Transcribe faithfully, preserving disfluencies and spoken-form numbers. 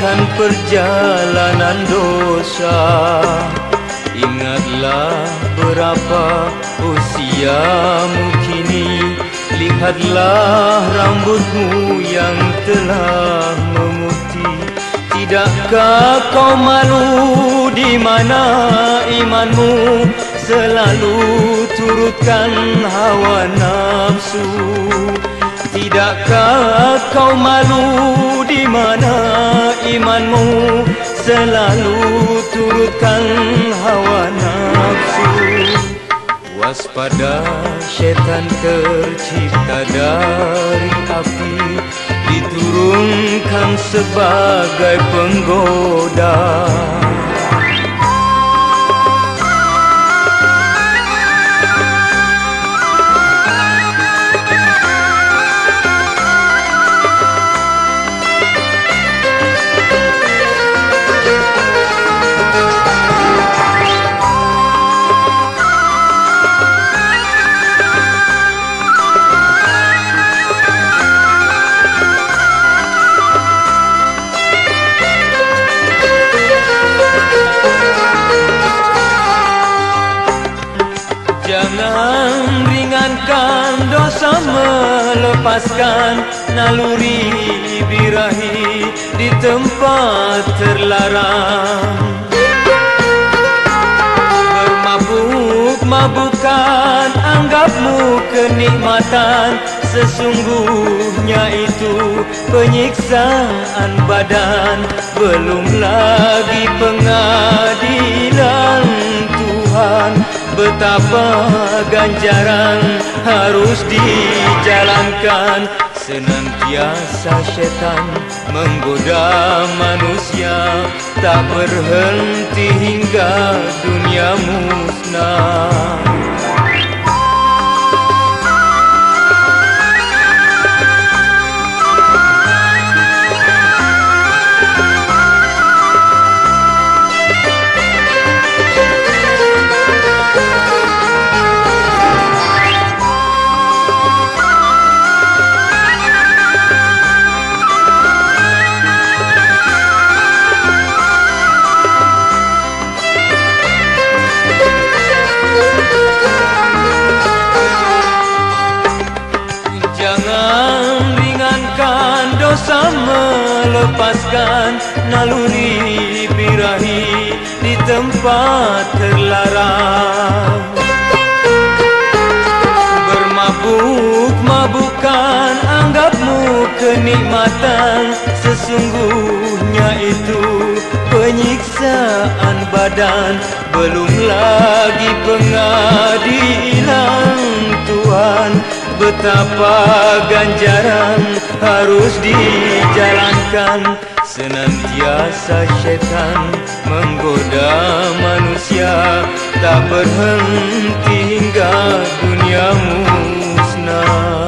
akan perjalanan dosa. Ingatlah berapa usiamu kini, lihatlah rambutmu yang telah memutih. Tidakkah kau malu di mana imanmu selalu turutkan hawa nafsu? Tidakkah kau malu di mana imanmu selalu turutkan hawa nafsu? Waspada, syaitan tercipta dari api, diturunkan sebagai penggoda. Jangan ringankan dosa, melepaskan naluri birahi di tempat terlarang. Bermabuk-mabukan anggapmu kenikmatan, sesungguhnya itu penyiksaan badan. Belum lagi pengadilan Tuhan, betapa ganjaran harus dijalankan. Senantiasa syaitan menggoda manusia, tak berhenti hingga dunia musnah. Jangan ringankan dosa, melepaskan naluri birahi di tempat terlarang. Bermabuk-mabukan anggapmu kenikmatan, sesungguhnya itu penyiksaan badan. Belum lagi pengadilan Tuhan, betapa ganjaran harus dijalankan. Senantiasa syaitan menggoda manusia, tak berhenti hingga dunia musnah.